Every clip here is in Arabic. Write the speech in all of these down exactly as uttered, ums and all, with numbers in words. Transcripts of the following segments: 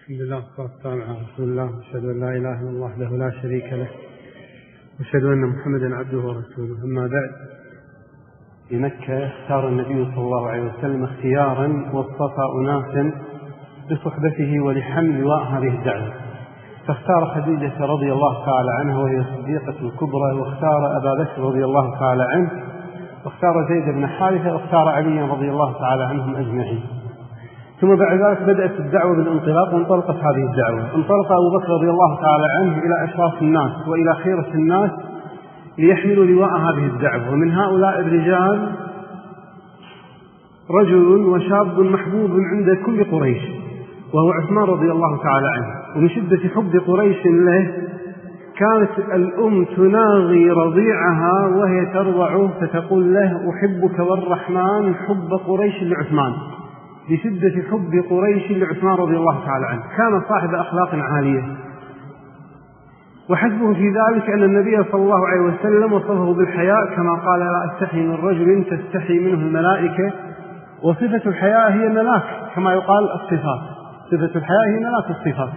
الحمد لله والصلاة والسلام على رسول الله، أشهد أن لا إله إلا الله وحده لا شريك له، وأشهد أن محمدا عبده ورسوله. أما بعد، في مكة اختار النبي صلى الله عليه وسلم اختيارا واصطفى أناسا لصحبته ولحمل لواء هذه الدعوة، فاختار خديجة رضي الله تعالى عنها وهي الصديقة الكبرى، واختار أبا بكر رضي الله تعالى عنه، واختار زيد بن حارثة، واختار علي رضي الله تعالى عنهم أجمعين. ثم بعد ذلك بدأت الدعوة بالانطلاق، وانطلقت هذه الدعوة. انطلق أبو بكر رضي الله تعالى عنه إلى أشراف الناس وإلى خيرة الناس ليحملوا لواء هذه الدعوة، ومن هؤلاء الرجال رجل وشاب محبوب عند كل قريش، وهو عثمان رضي الله تعالى عنه. ومن شدة حب قريش له كانت الأم تناغي رضيعها وهي ترضع فتقول له: أحبك والرحمن حب قريش لعثمان، لشدة حب قريش لعثمان رضي الله تعالى عنه. كان صاحب أخلاق عالية، وحسبه في ذلك أن النبي صلى الله عليه وسلم وصفه بالحياء كما قال: لا أستحي من رجل تستحي منه الملائكة. وصفة الحياء هي ملاك، كما يقال الصفات، صفة الحياء هي ملاك الصفات.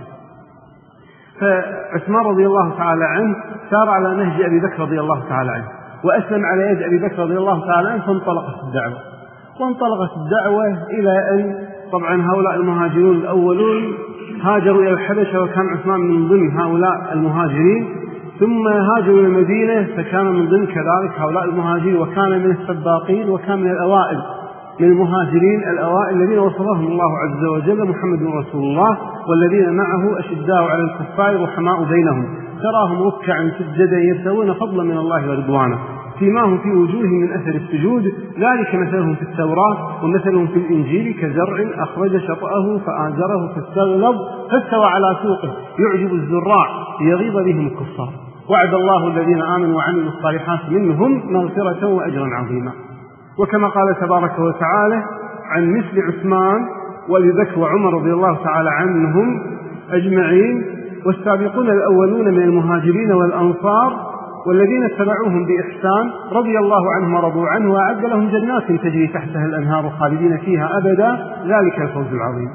فعثمان رضي الله تعالى عنه سار على نهج أبي بكر رضي الله تعالى عنه، وأسلم على يد أبي بكر رضي الله تعالى عنه، فانطلقت الدعوة. وانطلقت الدعوة إلى أن طبعا هؤلاء المهاجرون الأولون هاجروا إلى الحبشة، وكان عثمان من ضمن هؤلاء المهاجرين، ثم هاجروا إلى المدينة فكان من ضمن كذلك هؤلاء المهاجرين، وكان من السباقين، وكان من الأوائل من المهاجرين الأوائل الذين وصفهم الله عز وجل: محمد رسول الله والذين معه أشداء على الكفار رحماء بينهم، تراهم ركعا سجدا يبتغون فضلا من الله ورضوانه، سيماهم في وجوههم من أثر السجود، ذلك مثلهم في التوراة ومثلهم في الإنجيل كزرع أخرج شطأه فآزره فاستغلظ فاستوى على سوقه يعجب الزراع ليغيظ بهم الكفار. وعد الله الذين آمنوا وعملوا الصالحات منهم مغفرة وأجرا عظيما. وكما قال تبارك وتعالى عن مثل عثمان وأبي بكر وعمر رضي الله تعالى عنهم أجمعين: والسابقون الأولون من المهاجرين والأنصار والذين اتبعوهم بإحسان رضي الله عنهم ورضوا عنه، وأعد لهم جنات تجري تحتها الأنهار خالدين فيها أبدا، ذلك الفوز العظيم.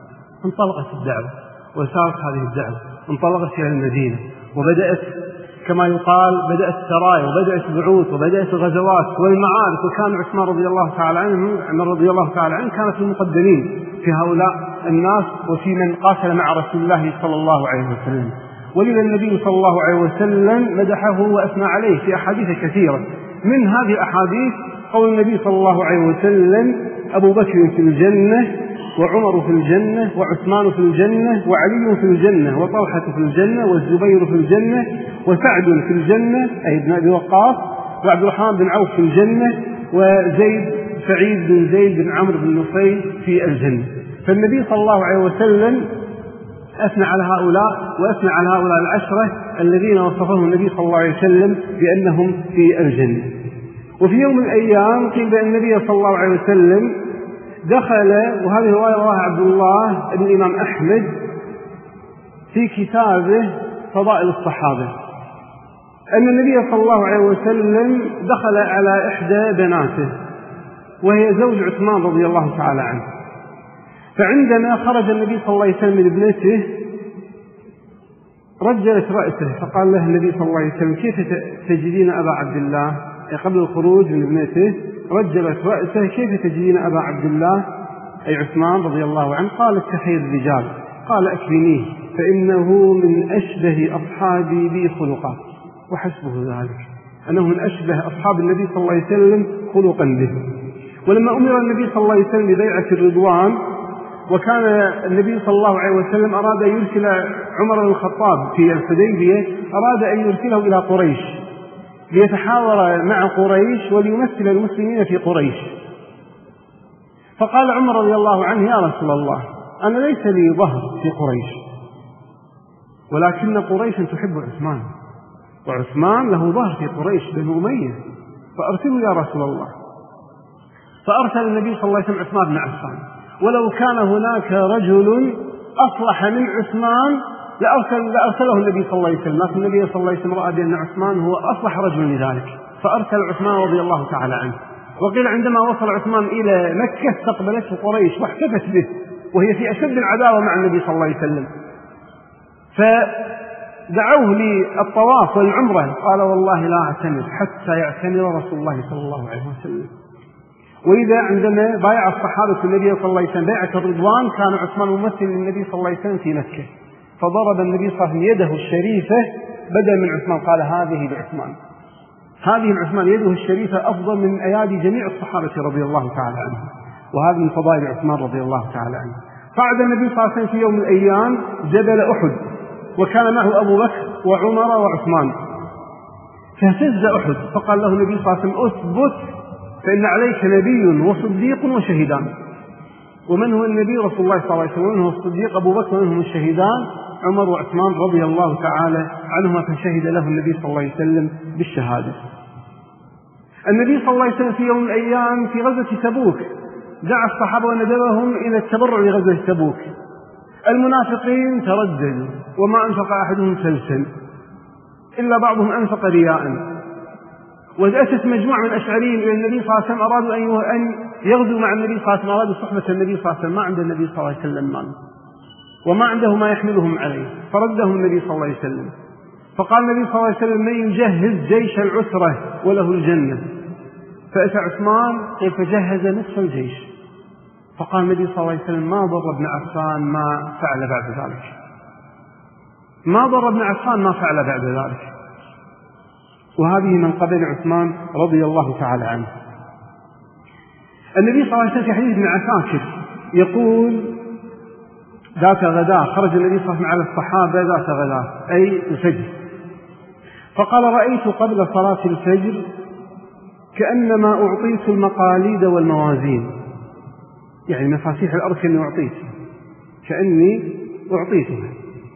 انطلقت الدعوة وسارت هذه الدعوة، انطلقت إلى المدينة، وبدأت كما يقال بدأت السرايا وبدأت البعوث وبدأت الغزوات والمعارك. وكان عثمان رضي الله تعالى عنه عمر رضي الله تعالى عنه كان في المقدمين في هؤلاء الناس، وفي من قاتل مع رسول الله صلى الله عليه وسلم. ولذا النبي صلى الله عليه وسلم مدحه وأثنى عليه في أحاديث كثيرة. من هذه الأحاديث قول النبي صلى الله عليه وسلم: أبو بكر في الجنة، وعمر في الجنة، وعثمان في الجنة، وعلي في الجنة، وطلحة في الجنة، والزبير في الجنة، وسعد في الجنة أي ابن أبي وقاص، وعبد الرحمن بن عوف في الجنة، وزيد سعيد بن زيد بن عمرو بن نفيل في الجنة. فالنبي صلى الله عليه وسلم أثنى على هؤلاء، وأثنى على هؤلاء العشرة الذين وصفهم النبي صلى الله عليه وسلم بأنهم في الجنة. وفي يوم من الأيام قيل بأن النبي صلى الله عليه وسلم دخل، وهذه رواية رواه عبد الله بن الإمام أحمد في كتابه فضائل الصحابة، أن النبي صلى الله عليه وسلم دخل على إحدى بناته وهي زوج عثمان رضي الله تعالى عنه. فعندما خرج النبي صلى الله عليه وسلم من ابنته رجلت رأسه، فقال له النبي صلى الله عليه وسلم: كيف تجدين أبا عبد الله؟ قبل الخروج من ابنته رجلت رأسه: كيف تجدين أبا عبد الله أي عثمان رضي الله عنه؟ قالت: كخير الرجال. قال: أكرميه فإنه من أشبه أصحابي بي خلقا. وحسبه ذلك أنه من أشبه أصحاب النبي صلى الله عليه وسلم خلقا به. ولما أمر النبي صلى الله عليه وسلم ببيعة الرضوان، وكان النبي صلى الله عليه وسلم أراد أن يرسل عمر بن الخطاب في الحديبية، أراد أن يرسله إلى قريش ليتحاور مع قريش وليمثل المسلمين في قريش. فقال عمر رضي الله عنه: يا رسول الله، أنا ليس لي ظهر في قريش، ولكن قريش تحب عثمان، وعثمان له ظهر في قريش بنو أمية، فأرسله يا رسول الله. فأرسل النبي صلى الله عليه وسلم عثمان بن عفان. ولو كان هناك رجل أصلح من عثمان لأرسل لأرسله النبي صلى الله عليه وسلم، لكن النبي صلى الله عليه وسلم رأى بأن عثمان هو أصلح رجل لذلك، فأرسل عثمان رضي الله تعالى عنه. وقيل عندما وصل عثمان إلى مكة استقبلته قريش واحتفت به، وهي في أشد العداوة مع النبي صلى الله عليه وسلم، فدعوه للطواف والعمرة، قال والله لا أعتمر حتى يعتمر رسول الله صلى الله عليه وسلم. وإذا عندما بايع الصحابة النبي صلى الله عليه وسلم بيعة الرضوان كان عثمان ممثل للنبي صلى الله عليه وسلم في مكة، فضرب النبي صلى الله عليه وسلم يده الشريفة بدلا من عثمان، قال هذه لعثمان، هذه العثمان يده الشريفة أفضل من أيادي جميع الصحابة رضي الله تعالى عنهم، وهذا من فضائل عثمان رضي الله تعالى عنه. صعد النبي صلى الله عليه وسلم في يوم من الأيام جبل أحد، وكان معه أبو بكر وعمر وعثمان، فاهتز أحد، فقال له النبي صلى الله عليه وسلم اثبت فإن عليك نبي وصديق وشهيدان. ومن هو النبي؟ رسول الله صلى الله عليه وسلم، ومن هو الصديق؟ أبو بكر، ومن هم الشهيدان؟ عمر وعثمان رضي الله تعالى عنهما، فشهد له النبي صلى الله عليه وسلم بالشهادة. النبي صلى الله عليه وسلم في يوم من الأيام في غزوة تبوك دعا الصحابة وندبهم إلى التبرع لغزوة تبوك. المنافقين ترددوا وما أنفق أحدهم سلسل إلا بعضهم أنفق رياء. وأتت مجموعة من الأشعريين إلى النبي صلى الله عليه وسلم، أرادوا أن يغزوا مع النبي صلى الله عليه وسلم، أرادوا صحبة النبي صلى الله عليه وسلم، ما عند النبي صلى الله عليه وسلم مال وما عنده ما يحملهم عليه، فردهم النبي صلى الله عليه وسلم. فقال النبي صلى الله عليه وسلم من يجهز جيش العسرة وله الجنة؟ فأتى عثمان كيف جهز نصف الجيش، فقال النبي صلى الله عليه وسلم ما ضر ابن عفان ما فعل بعد ذلك، ما ضر ابن عفان ما فعل بعد ذلك. وهذه من قبل عثمان رضي الله تعالى عنه. النبي صلى الله عليه وسلم في حديث ابن عساكر يقول ذات غداء خرج النبي صلى الله عليه وسلم على الصحابة ذات غداء أي الفجر، فقال رأيت قبل صلاة الفجر كأنما أعطيت المقاليد والموازين، يعني مفاتيح الأرض كأني أعطيت كأني أعطيتها،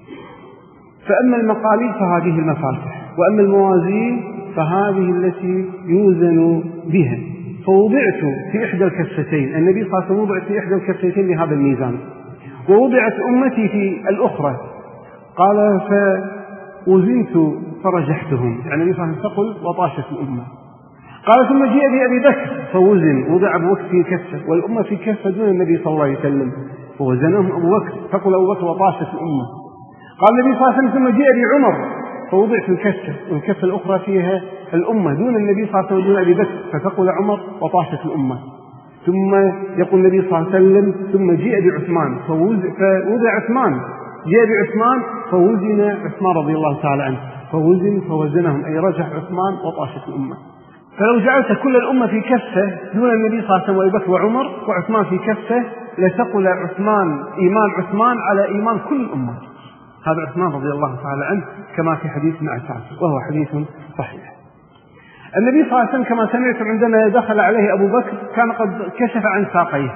فأما المقاليد فهذه المفاتيح، وأما الموازين فهذه التي يوزن بها، فوضعت في إحدى الكفتين، النبي صلى الله عليه وسلم وضع في إحدى الكفتين لهذا الميزان، ووضعت أمتي في الأخرى، قال فوزنت فرجحتهم، يعني النبي صلى الله عليه وسلم ثقل وطاشت الأمة. قال ثم جاء بأبي بكر فوزن، وضع أبو بكر في كفة والأمة في كفة دون النبي صلى الله عليه وسلم، فوزنهم أبو بكر، ثقل أبو بكر وطاشت الأمة. قال النبي صلى الله عليه وسلم ثم جاء بعمر فوضع في الكفة والكفة الأخرى فيها الأمة دون النبي صلى الله عليه وسلم دون أبي بكر، فثقل عمر وطاشت الأمة. ثم يقول النبي صلى الله عليه وسلم ثم جاء بعثمان فوضع عثمان، جاء بعثمان فوزن عثمان رضي الله تعالى عنه، فوزن فوزنهم أي رجح عثمان وطاشت الأمة. فلو جعلت كل الأمة في كفة دون النبي صلى الله عليه وسلم وأبي بكر وعمر وعثمان في كفة لثقل عثمان إيمان عثمان على إيمان كل الأمة. هذا عثمان رضي الله تعالى عنه كما في حديث ابن عساكر وهو حديث صحيح. النبي صلى الله عليه وسلم كما سمعت عندما دخل عليه أبو بكر كان قد كشف عن ساقيه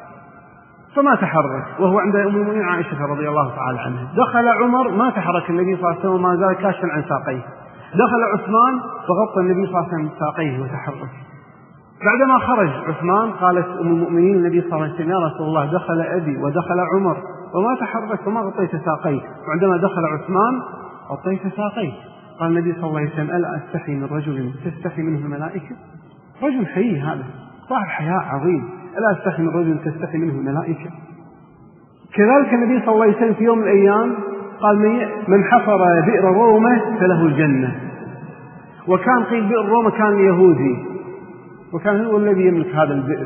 فما تحرك، وهو عند أم المؤمنين عائشة رضي الله تعالى عنها. دخل عمر ما تحرك النبي صلى الله عليه وسلم وما زال كاشفا عن ساقيه. دخل عثمان فغطى النبي صلى الله عليه وسلم ساقيه وتحرك. بعدما خرج عثمان قالت أم المؤمنين النبي صلى الله عليه وسلم يا رسول الله دخل أبي ودخل عمر وما تحرك وما غطيت ساقيه، وعندما دخل عثمان غطيت ساقيه. قال النبي صلى الله عليه وسلم ألا أستحي من رجل تستحي منه الملائكة؟ رجل حي هذا صاحب حياء عظيم، ألا أستحي من رجل تستحي منه الملائكة؟ كذلك النبي صلى الله عليه وسلم في يوم من الأيام قال من حفر بئر رومة فله الجنة، وكان قيل بئر رومة كان يهودي وكان هو الذي يملك هذا البئر،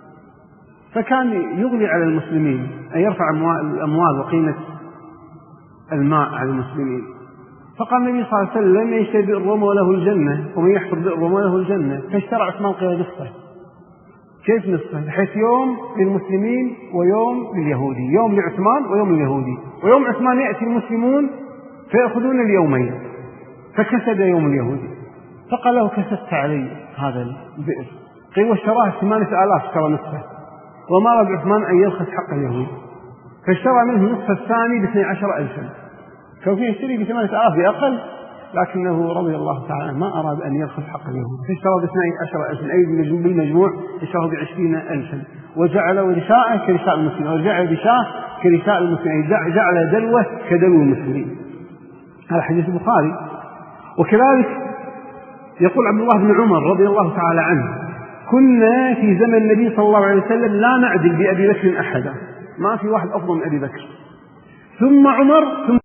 فكان يغني على المسلمين أن يرفع الأموال وقيمة الماء على المسلمين. فقال النبي صلى الله عليه وسلم من يشتري بئر رومة وله الجنة ومن يحفر بئر رومة وله الجنة، فاشترى عثمان قيل نصفه. كيف نصفه؟ بحيث يوم للمسلمين ويوم لليهودي، يوم لعثمان ويوم لليهودي، ويوم عثمان يأتي المسلمون فيأخذون اليومين، فكسد يوم اليهودي. فقال له كسدت علي هذا البئر، قيل واشتراه ثمانية آلاف اشترى نصفه، وما رد عثمان أن يرخص حق اليهود فاشترى منه نصف الثاني باثني عشر ألفا، كان فيه يشتري بثمانية آلاف بأقل، لكنه رضي الله تعالى ما أراد أن يرخص حق اليهود فاشترى باثني عشر ألفا، أي بالمجموع اشترى بعشرين ألفا، وجعل ورشاءه كرشاء المسلمين، وجعل بشاه كرشاء المسلمين، جعل دلوه كدلو المسلمين. هذا حديث البخاري. وكذلك يقول عبد الله بن عمر رضي الله تعالى عنه كنا في زمن النبي صلى الله عليه وسلم لا نعدل بأبي بكر أحدا، ما في واحد أفضل من أبي بكر، ثم عمر، ثم